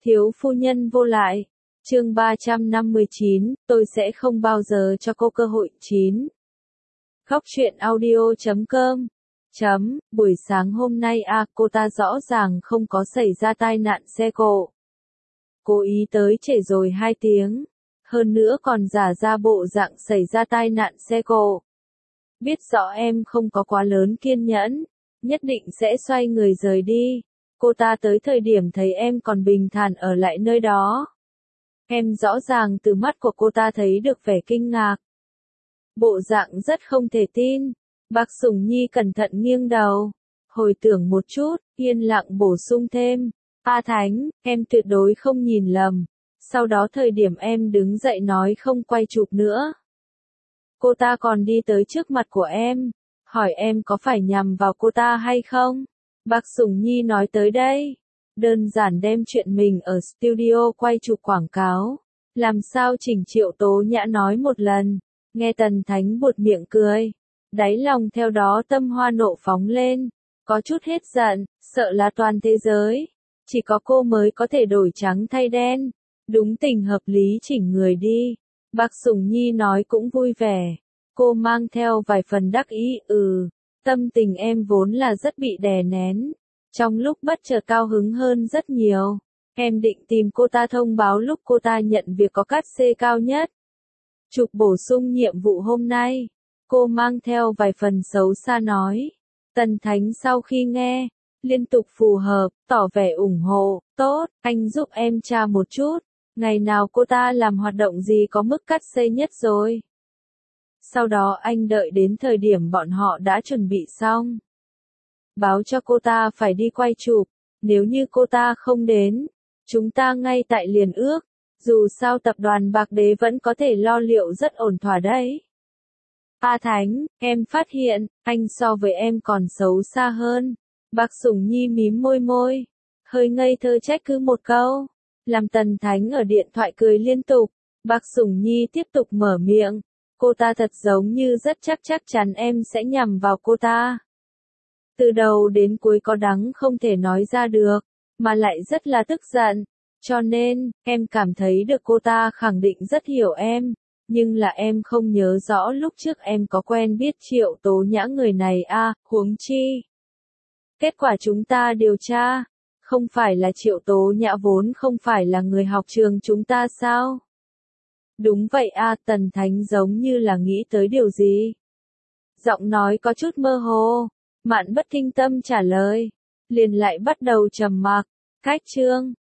Thiếu phu nhân vô lại. Chương 359, tôi sẽ không bao giờ cho cô cơ hội. 9. Khóc chuyện audio.com. Buổi sáng hôm nay cô ta rõ ràng không có xảy ra tai nạn xe cộ. Cố ý tới trễ rồi 2 tiếng. Hơn nữa còn giả ra bộ dạng xảy ra tai nạn xe cộ. Biết rõ em không có quá lớn kiên nhẫn, nhất định sẽ xoay người rời đi. Cô ta tới thời điểm thấy em còn bình thản ở lại nơi đó. Em rõ ràng từ mắt của cô ta thấy được vẻ kinh ngạc. Bộ dạng rất không thể tin. Bác Sùng Nhi cẩn thận nghiêng đầu. Hồi tưởng một chút, yên lặng bổ sung thêm. Thánh, em tuyệt đối không nhìn lầm. Sau đó thời điểm em đứng dậy nói không quay chụp nữa. Cô ta còn đi tới trước mặt của em. Hỏi em có phải nhằm vào cô ta hay không? Bác Sùng Nhi nói tới đây. Đơn giản đem chuyện mình ở studio quay chụp quảng cáo. Làm sao chỉnh Triệu Tố Nhã nói một lần. Nghe Tần Thánh buột miệng cười. Đáy lòng theo đó tâm hoa nộ phóng lên. Có chút hết giận, sợ là toàn thế giới. Chỉ có cô mới có thể đổi trắng thay đen. Đúng tình hợp lý chỉnh người đi. Bác Sùng Nhi nói cũng vui vẻ. Cô mang theo vài phần đắc ý. Tâm tình em vốn là rất bị đè nén. Trong lúc bất chợt cao hứng hơn rất nhiều. Em định tìm cô ta thông báo lúc cô ta nhận việc có cát xê cao nhất. Chụp bổ sung nhiệm vụ hôm nay. Cô mang theo vài phần xấu xa nói. Tần Thánh sau khi nghe, liên tục phù hợp, tỏ vẻ ủng hộ. Tốt, anh giúp em tra một chút. Ngày nào cô ta làm hoạt động gì có mức cát xê nhất rồi. Sau đó anh đợi đến thời điểm bọn họ đã chuẩn bị xong. Báo cho cô ta phải đi quay chụp. Nếu như cô ta không đến, chúng ta ngay tại liền ước. Dù sao tập đoàn Bạc Đế vẫn có thể lo liệu rất ổn thỏa đấy. Thánh, em phát hiện, anh so với em còn xấu xa hơn. Bác Sùng Nhi mím môi, hơi ngây thơ trách cứ một câu. Làm Tần Thánh ở điện thoại cười liên tục. Bác Sùng Nhi tiếp tục mở miệng. Cô ta thật giống như rất chắc chắn em sẽ nhằm vào cô ta. Từ đầu đến cuối có đắng không thể nói ra được, mà lại rất là tức giận. Cho nên, em cảm thấy được cô ta khẳng định rất hiểu em. Nhưng là em không nhớ rõ lúc trước em có quen biết Triệu Tố Nhã người này huống chi. Kết quả chúng ta điều tra, không phải là Triệu Tố Nhã vốn không phải là người học trường chúng ta sao? Đúng vậy Tần Thánh giống như là nghĩ tới điều gì. Giọng nói có chút mơ hồ, Mạn Bất Kinh Tâm trả lời. Liền lại bắt đầu trầm mặc. Cách chương